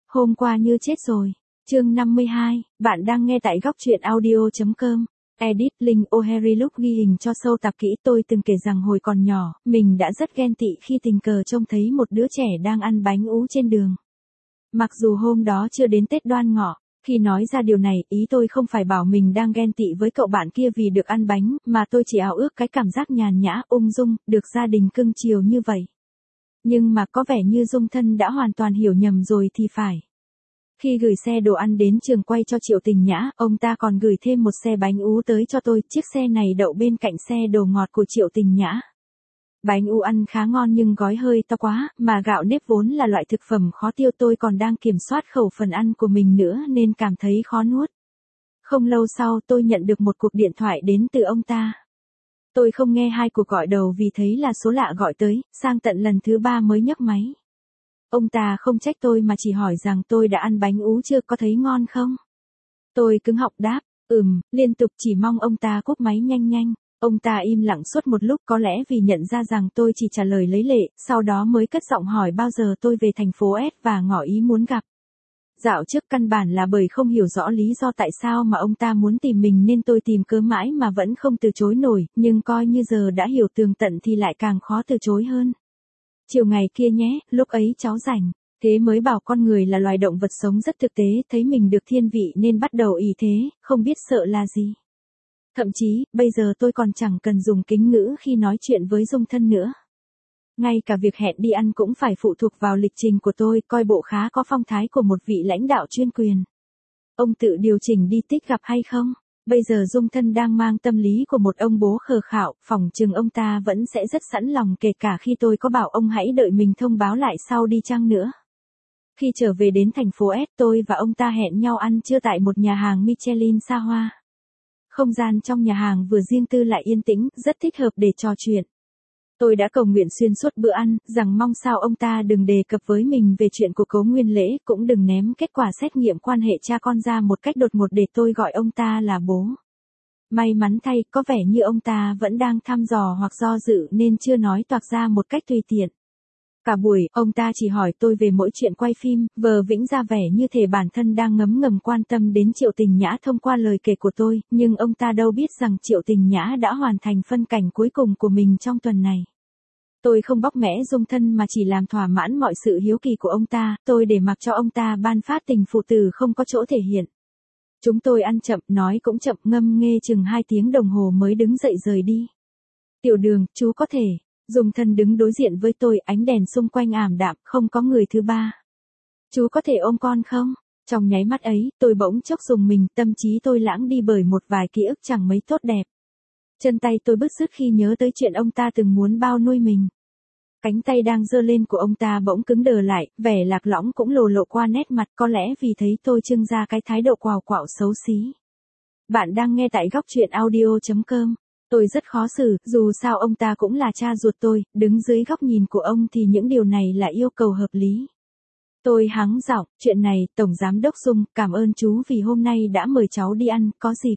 Hôm qua như chết rồi. Chương 52, bạn đang nghe tại góc truyện audio.com. Edit Linh O'Harry lúc ghi hình cho show tạp kỹ tôi từng kể rằng hồi còn nhỏ, mình đã rất ghen tị khi tình cờ trông thấy một đứa trẻ đang ăn bánh ú trên đường. Mặc dù hôm đó chưa đến Tết Đoan Ngọ, khi nói ra điều này, ý tôi không phải bảo mình đang ghen tị với cậu bạn kia vì được ăn bánh, mà tôi chỉ ảo ước cái cảm giác nhàn nhã, ung dung, được gia đình cưng chiều như vậy. Nhưng mà có vẻ như Dung Thân đã hoàn toàn hiểu nhầm rồi thì phải. Khi gửi xe đồ ăn đến trường quay cho Triệu Tình Nhã, ông ta còn gửi thêm một xe bánh ú tới cho tôi, chiếc xe này đậu bên cạnh xe đồ ngọt của Triệu Tình Nhã. Bánh ú ăn khá ngon nhưng gói hơi to quá, mà gạo nếp vốn là loại thực phẩm khó tiêu, tôi còn đang kiểm soát khẩu phần ăn của mình nữa nên cảm thấy khó nuốt. Không lâu sau tôi nhận được một cuộc điện thoại đến từ ông ta. Tôi không nghe hai cuộc gọi đầu vì thấy là số lạ gọi tới, sang tận lần thứ 3 mới nhấc máy. Ông ta không trách tôi mà chỉ hỏi rằng tôi đã ăn bánh ú chưa, có thấy ngon không? Tôi cứng họng đáp, liên tục chỉ mong ông ta cúp máy nhanh nhanh. Ông ta im lặng suốt một lúc, có lẽ vì nhận ra rằng tôi chỉ trả lời lấy lệ, sau đó mới cất giọng hỏi bao giờ tôi về thành phố S và ngỏ ý muốn gặp. Dạo trước căn bản là bởi không hiểu rõ lý do tại sao mà ông ta muốn tìm mình nên tôi tìm cớ mãi mà vẫn không từ chối nổi, nhưng coi như giờ đã hiểu tường tận thì lại càng khó từ chối hơn. Chiều ngày kia nhé, lúc ấy cháu rảnh. Thế mới bảo con người là loài động vật sống rất thực tế, thấy mình được thiên vị nên bắt đầu ý thế, không biết sợ là gì. Thậm chí, bây giờ tôi còn chẳng cần dùng kính ngữ khi nói chuyện với Dung Thân nữa. Ngay cả việc hẹn đi ăn cũng phải phụ thuộc vào lịch trình của tôi, coi bộ khá có phong thái của một vị lãnh đạo chuyên quyền. Ông tự điều chỉnh đi tích gặp hay không? Bây giờ Dung Thân đang mang tâm lý của một ông bố khờ khạo, phỏng chừng ông ta vẫn sẽ rất sẵn lòng kể cả khi tôi có bảo ông hãy đợi mình thông báo lại sau đi chăng nữa. Khi trở về đến thành phố S, tôi và ông ta hẹn nhau ăn trưa tại một nhà hàng Michelin xa hoa. Không gian trong nhà hàng vừa riêng tư lại yên tĩnh, rất thích hợp để trò chuyện. Tôi đã cầu nguyện xuyên suốt bữa ăn, rằng mong sao ông ta đừng đề cập với mình về chuyện của Cố Nguyên Lễ, cũng đừng ném kết quả xét nghiệm quan hệ cha con ra một cách đột ngột để tôi gọi ông ta là bố. May mắn thay, có vẻ như ông ta vẫn đang thăm dò hoặc do dự nên chưa nói toạc ra một cách tùy tiện. Cả buổi, ông ta chỉ hỏi tôi về mỗi chuyện quay phim, vờ vĩnh ra vẻ như thể bản thân đang ngấm ngầm quan tâm đến Triệu Tình Nhã thông qua lời kể của tôi, nhưng ông ta đâu biết rằng Triệu Tình Nhã đã hoàn thành phân cảnh cuối cùng của mình trong tuần này. Tôi không bóc mẽ Dung Thân mà chỉ làm thỏa mãn mọi sự hiếu kỳ của ông ta, tôi để mặc cho ông ta ban phát tình phụ tử không có chỗ thể hiện. Chúng tôi ăn chậm, nói cũng chậm, ngâm nghê chừng 2 tiếng đồng hồ mới đứng dậy rời đi. Tiểu Đường, chú có thể. Dung Thân đứng đối diện với tôi, ánh đèn xung quanh ảm đạm, không có người thứ ba. Chú có thể ôm con không? Trong nháy mắt ấy, tôi bỗng chốc rùng mình, tâm trí tôi lãng đi bởi một vài ký ức chẳng mấy tốt đẹp. Chân tay tôi bứt rứt khi nhớ tới chuyện ông ta từng muốn bao nuôi mình. Cánh tay đang giơ lên của ông ta bỗng cứng đờ lại, vẻ lạc lõng cũng lộ qua nét mặt, có lẽ vì thấy tôi trưng ra cái thái độ quào quạo xấu xí. Bạn đang nghe tại góc truyện audio.com. Tôi rất khó xử, dù sao ông ta cũng là cha ruột tôi, đứng dưới góc nhìn của ông thì những điều này là yêu cầu hợp lý. Tôi hắng giọng, chuyện này, Tổng Giám đốc Dung, cảm ơn chú vì hôm nay đã mời cháu đi ăn, có dịp.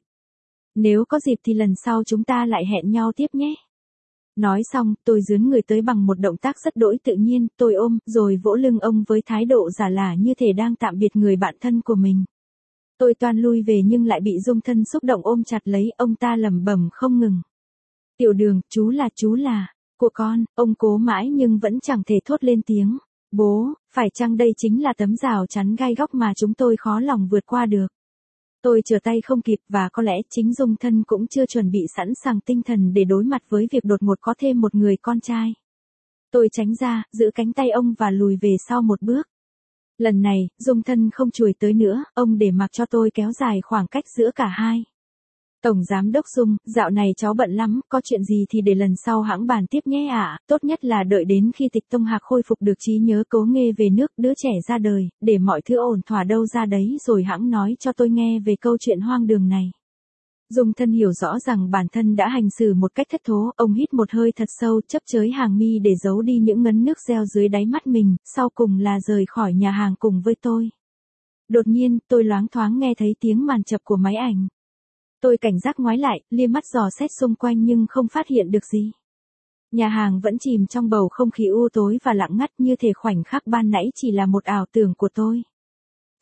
Nếu có dịp thì lần sau chúng ta lại hẹn nhau tiếp nhé. Nói xong, tôi dướn người tới bằng một động tác rất đỗi tự nhiên, tôi ôm, rồi vỗ lưng ông với thái độ giả lả như thể đang tạm biệt người bạn thân của mình. Tôi toan lui về nhưng lại bị Dung Thân xúc động ôm chặt lấy, ông ta lẩm bẩm không ngừng. Tiểu Đường, chú là, của con, ông cố mãi nhưng vẫn chẳng thể thốt lên tiếng. Bố, phải chăng đây chính là tấm rào chắn gai góc mà chúng tôi khó lòng vượt qua được? Tôi trở tay không kịp và có lẽ chính Dung Thân cũng chưa chuẩn bị sẵn sàng tinh thần để đối mặt với việc đột ngột có thêm một người con trai. Tôi tránh ra, giữ cánh tay ông và lùi về sau một bước. Lần này, Dung Thân không chùi tới nữa, ông để mặc cho tôi kéo dài khoảng cách giữa cả hai. Tổng Giám đốc Dung, dạo này cháu bận lắm, có chuyện gì thì để lần sau hẵng bàn tiếp nhé ạ, tốt nhất là đợi đến khi Tịch Tông Hạc khôi phục được trí nhớ Cố Nghê về nước, đứa trẻ ra đời, để mọi thứ ổn thỏa đâu ra đấy rồi hẵng nói cho tôi nghe về câu chuyện hoang đường này. Dung Thân hiểu rõ rằng bản thân đã hành xử một cách thất thố, ông hít một hơi thật sâu, chấp chới hàng mi để giấu đi những ngấn nước reo dưới đáy mắt mình, sau cùng là rời khỏi nhà hàng cùng với tôi. Đột nhiên, tôi loáng thoáng nghe thấy tiếng màn chập của máy ảnh. Tôi cảnh giác ngoái lại, lia mắt dò xét xung quanh nhưng không phát hiện được gì. Nhà hàng vẫn chìm trong bầu không khí u tối và lặng ngắt như thể khoảnh khắc ban nãy chỉ là một ảo tưởng của tôi.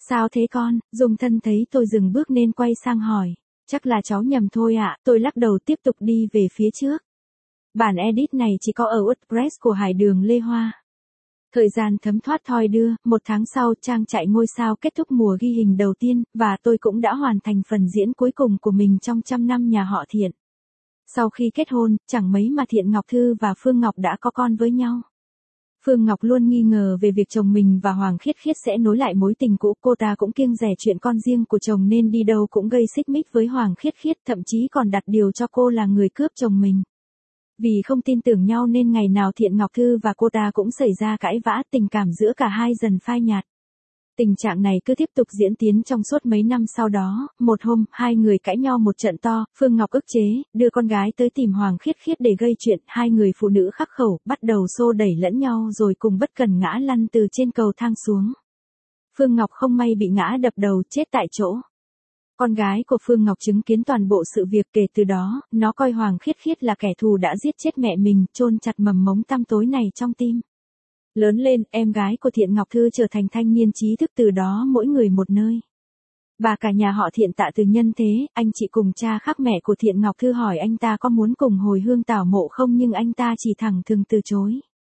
Sao thế con? Dung Thân thấy tôi dừng bước nên quay sang hỏi. Chắc là cháu nhầm thôi ạ, tôi lắc đầu tiếp tục đi về phía trước. Bản edit này chỉ có ở WordPress của Hải Đường Lê Hoa. Thời gian thấm thoát thoi đưa, 1 tháng sau trang trại ngôi sao kết thúc mùa ghi hình đầu tiên, và tôi cũng đã hoàn thành phần diễn cuối cùng của mình trong 100 năm nhà họ Thiện. Sau khi kết hôn, chẳng mấy mà Thiện Ngọc Thư và Phương Ngọc đã có con với nhau. Phương Ngọc luôn nghi ngờ về việc chồng mình và Hoàng Khiết Khiết sẽ nối lại mối tình cũ, cô ta cũng kiêng dè chuyện con riêng của chồng nên đi đâu cũng gây xích mích với Hoàng Khiết Khiết, thậm chí còn đặt điều cho cô là người cướp chồng mình. Vì không tin tưởng nhau nên ngày nào Thiện Ngọc Thư và cô ta cũng xảy ra cãi vã, tình cảm giữa cả hai dần phai nhạt. Tình trạng này cứ tiếp tục diễn tiến trong suốt mấy năm sau đó, một hôm, hai người cãi nhau một trận to, Phương Ngọc ức chế, đưa con gái tới tìm Hoàng Khiết Khiết để gây chuyện, hai người phụ nữ khắc khẩu, bắt đầu xô đẩy lẫn nhau rồi cùng bất cần ngã lăn từ trên cầu thang xuống. Phương Ngọc không may bị ngã đập đầu chết tại chỗ. Con gái của Phương Ngọc chứng kiến toàn bộ sự việc, kể từ đó, nó coi Hoàng Khiết Khiết là kẻ thù đã giết chết mẹ mình, chôn chặt mầm mống tăm tối này trong tim. Lớn lên, em gái của Thiện Ngọc Thư trở thành thanh niên trí thức, từ đó mỗi người một nơi. Bà cả nhà họ Thiện tạ từ nhân thế, anh chị cùng cha khác mẹ của Thiện Ngọc Thư hỏi anh ta có muốn cùng hồi hương tảo mộ không, nhưng anh ta chỉ thẳng thừng từ chối.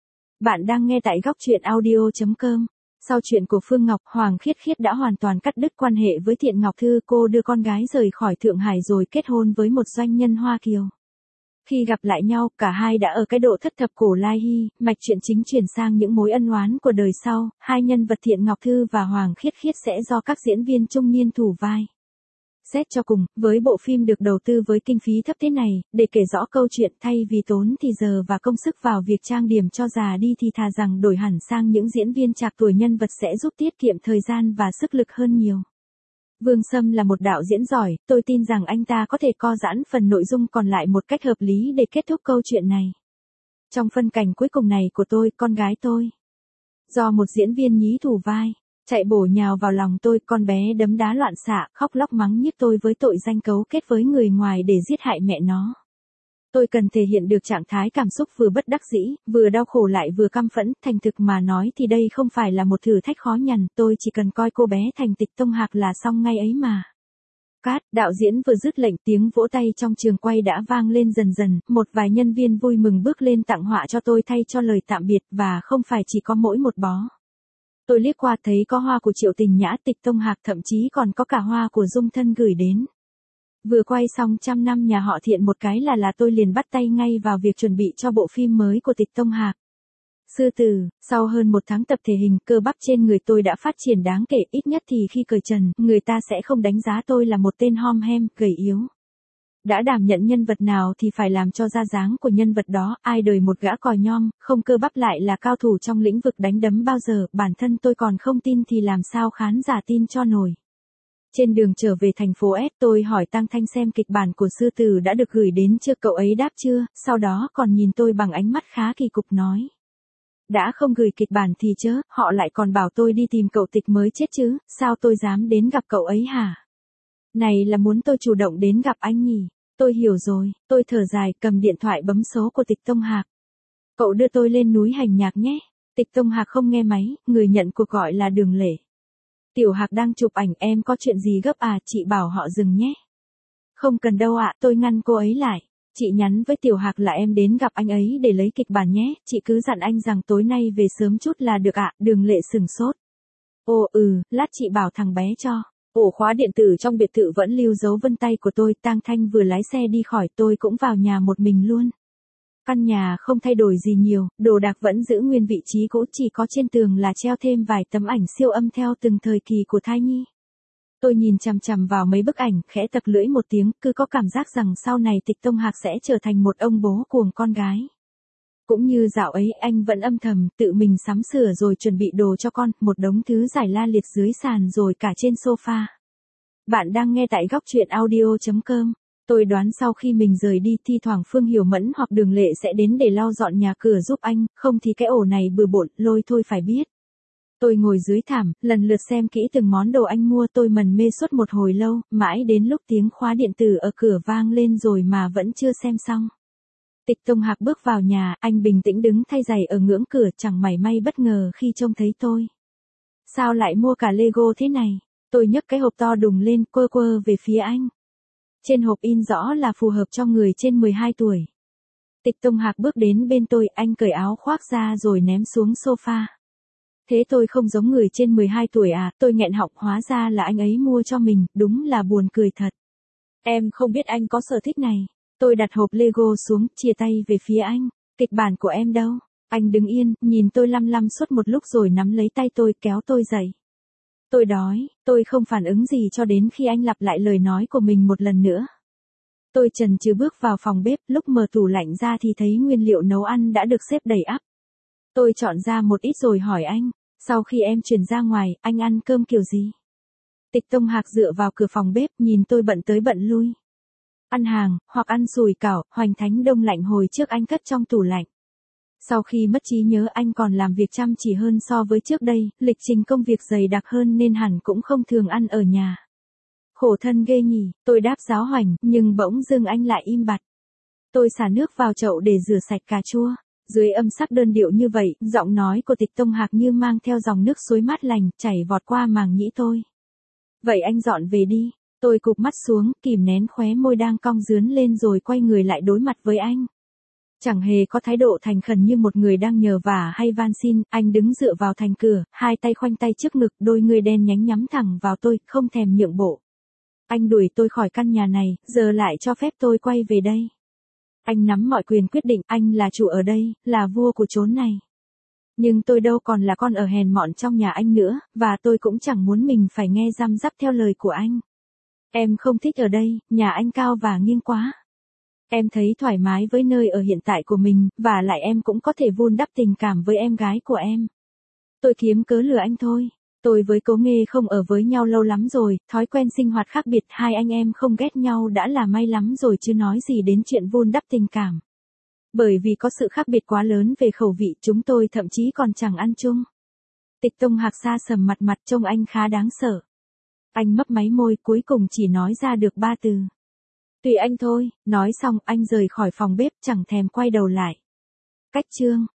Bạn đang nghe tại góc truyện audio.com. Sau chuyện của Phương Ngọc, Hoàng Khiết Khiết đã hoàn toàn cắt đứt quan hệ với Thiện Ngọc Thư, cô đưa con gái rời khỏi Thượng Hải rồi kết hôn với một doanh nhân Hoa Kiều. Khi gặp lại nhau, cả hai đã ở cái độ thất thập cổ lai hy, mạch chuyện chính chuyển sang những mối ân oán của đời sau, hai nhân vật Thiện Ngọc Thư và Hoàng Khiết Khiết sẽ do các diễn viên trung niên thủ vai. Xét cho cùng, với bộ phim được đầu tư với kinh phí thấp thế này, để kể rõ câu chuyện thay vì tốn thì giờ và công sức vào việc trang điểm cho già đi thì thà rằng đổi hẳn sang những diễn viên trạc tuổi nhân vật sẽ giúp tiết kiệm thời gian và sức lực hơn nhiều. Vương Sâm là một đạo diễn giỏi, tôi tin rằng anh ta có thể co giãn phần nội dung còn lại một cách hợp lý để kết thúc câu chuyện này. Trong phân cảnh cuối cùng này của tôi, con gái tôi, do một diễn viên nhí thủ vai, chạy bổ nhào vào lòng tôi, con bé đấm đá loạn xạ, khóc lóc mắng nhiếc tôi với tội danh cấu kết với người ngoài để giết hại mẹ nó. Tôi cần thể hiện được trạng thái cảm xúc vừa bất đắc dĩ, vừa đau khổ lại vừa căm phẫn, thành thực mà nói thì đây không phải là một thử thách khó nhằn, tôi chỉ cần coi cô bé thành Tịch Tông Hạc là xong ngay ấy mà. Cát, đạo diễn vừa dứt lệnh, tiếng vỗ tay trong trường quay đã vang lên dần dần, một vài nhân viên vui mừng bước lên tặng họa cho tôi thay cho lời tạm biệt, và không phải chỉ có mỗi một bó. Tôi liếc qua thấy có hoa của Triệu Tình Nhã, Tịch Tông Hạc, thậm chí còn có cả hoa của Dung Thân gửi đến. Vừa quay xong 100 năm nhà họ Thiện một cái là tôi liền bắt tay ngay vào việc chuẩn bị cho bộ phim mới của Tịch Tông Hạc. Sư tử, sau hơn 1 tháng tập thể hình, cơ bắp trên người tôi đã phát triển đáng kể, ít nhất thì khi cởi trần, người ta sẽ không đánh giá tôi là một tên hom hem, gầy yếu. Đã đảm nhận nhân vật nào thì phải làm cho ra dáng của nhân vật đó, ai đời một gã còi nhom, không cơ bắp lại là cao thủ trong lĩnh vực đánh đấm bao giờ, bản thân tôi còn không tin thì làm sao khán giả tin cho nổi. Trên đường trở về thành phố S, tôi hỏi Tăng Thanh xem kịch bản của Sư Tử đã được gửi đến chưa, cậu ấy đáp chưa, sau đó còn nhìn tôi bằng ánh mắt khá kỳ cục nói. Đã không gửi kịch bản thì chớ, họ lại còn bảo tôi đi tìm cậu Tịch mới chết chứ, sao tôi dám đến gặp cậu ấy hả? Này là muốn tôi chủ động đến gặp anh nhỉ? Tôi hiểu rồi, tôi thở dài, cầm điện thoại bấm số của Tịch Tông Hạc. Cậu đưa tôi lên núi Hành Nhạc nhé. Tịch Tông Hạc không nghe máy, người nhận cuộc gọi là Đường Lệ. Tiểu Hạc đang chụp ảnh, em có chuyện gì gấp à, chị bảo họ dừng nhé. Không cần đâu ạ, tôi ngăn cô ấy lại. Chị nhắn với Tiểu Hạc là em đến gặp anh ấy để lấy kịch bản nhé, chị cứ dặn anh rằng tối nay về sớm chút là được ạ. Đường Lệ sừng sốt. Ồ lát chị bảo thằng bé cho. Ổ khóa điện tử trong biệt thự vẫn lưu dấu vân tay của tôi, Tang Thanh vừa lái xe đi khỏi tôi cũng vào nhà một mình luôn. Căn nhà không thay đổi gì nhiều, đồ đạc vẫn giữ nguyên vị trí cũ, chỉ có trên tường là treo thêm vài tấm ảnh siêu âm theo từng thời kỳ của thai nhi. Tôi nhìn chằm chằm vào mấy bức ảnh, khẽ tặc lưỡi một tiếng, cứ có cảm giác rằng sau này Tịch Tông Hạc sẽ trở thành một ông bố cuồng con gái. Cũng như dạo ấy, anh vẫn âm thầm, tự mình sắm sửa rồi chuẩn bị đồ cho con, một đống thứ giải la liệt dưới sàn rồi cả trên sofa. Bạn đang nghe tại góc truyện audio.com. Tôi đoán sau khi mình rời đi, thi thoảng Phương Hiểu Mẫn hoặc Đường Lệ sẽ đến để lau dọn nhà cửa giúp anh, không thì cái ổ này bừa bộn, lôi thôi phải biết. Tôi ngồi dưới thảm, lần lượt xem kỹ từng món đồ anh mua, tôi mần mê suốt một hồi lâu, mãi đến lúc tiếng khóa điện tử ở cửa vang lên rồi mà vẫn chưa xem xong. Tịch Tông Hạc bước vào nhà, anh bình tĩnh đứng thay giày ở ngưỡng cửa, chẳng mảy may bất ngờ khi trông thấy tôi. Sao lại mua cả Lego thế này? Tôi nhấc cái hộp to đùng lên quơ quơ về phía anh. Trên hộp in rõ là phù hợp cho người trên 12 tuổi. Tịch Tông Hạc bước đến bên tôi, anh cởi áo khoác ra rồi ném xuống sofa. Thế tôi không giống người trên 12 tuổi à? Tôi nghẹn họng, hóa ra là anh ấy mua cho mình, đúng là buồn cười thật. Em không biết anh có sở thích này. Tôi đặt hộp Lego xuống, chia tay về phía anh. Kịch bản của em đâu? Anh đứng yên, nhìn tôi lăm lăm suốt một lúc rồi nắm lấy tay tôi kéo tôi dậy. Tôi đói, tôi không phản ứng gì cho đến khi anh lặp lại lời nói của mình một lần nữa. Tôi chần chừ bước vào phòng bếp, lúc mở tủ lạnh ra thì thấy nguyên liệu nấu ăn đã được xếp đầy ắp. Tôi chọn ra một ít rồi hỏi anh, sau khi em chuyển ra ngoài, anh ăn cơm kiểu gì? Tịch Tông Hạc dựa vào cửa phòng bếp, nhìn tôi bận tới bận lui. Ăn hàng, hoặc ăn sủi cảo, hoành thánh đông lạnh hồi trước anh cất trong tủ lạnh. Sau khi mất trí nhớ anh còn làm việc chăm chỉ hơn so với trước đây, lịch trình công việc dày đặc hơn nên hẳn cũng không thường ăn ở nhà. Khổ thân ghê nhỉ, tôi đáp giáo hoành, nhưng bỗng dưng anh lại im bặt. Tôi xả nước vào chậu để rửa sạch cà chua. Dưới âm sắc đơn điệu như vậy, giọng nói của Tịch Tông Hạc như mang theo dòng nước suối mát lành, chảy vọt qua màng nhĩ tôi. Vậy anh dọn về đi. Tôi cụp mắt xuống, kìm nén khóe môi đang cong rướn lên rồi quay người lại đối mặt với anh. Chẳng hề có thái độ thành khẩn như một người đang nhờ vả hay van xin, anh đứng dựa vào thành cửa, hai tay khoanh tay trước ngực, đôi người đen nhánh nhắm thẳng vào tôi, không thèm nhượng bộ. Anh đuổi tôi khỏi căn nhà này, giờ lại cho phép tôi quay về đây. Anh nắm mọi quyền quyết định, anh là chủ ở đây, là vua của chốn này. Nhưng tôi đâu còn là con ở hèn mọn trong nhà anh nữa, và tôi cũng chẳng muốn mình phải nghe răm rắp theo lời của anh. Em không thích ở đây, nhà anh cao và nghiêng quá. Em thấy thoải mái với nơi ở hiện tại của mình, và lại em cũng có thể vun đắp tình cảm với em gái của em. Tôi kiếm cớ lừa anh thôi. Tôi với Cố Nghê không ở với nhau lâu lắm rồi, thói quen sinh hoạt khác biệt, hai anh em không ghét nhau đã là may lắm rồi chứ nói gì đến chuyện vun đắp tình cảm. Bởi vì có sự khác biệt quá lớn về khẩu vị, chúng tôi thậm chí còn chẳng ăn chung. Tịch Tông Hạc xa sầm mặt trông anh khá đáng sợ. Anh mấp máy môi, cuối cùng chỉ nói ra được 3 từ. Tùy anh thôi, nói xong anh rời khỏi phòng bếp chẳng thèm quay đầu lại. Cách chương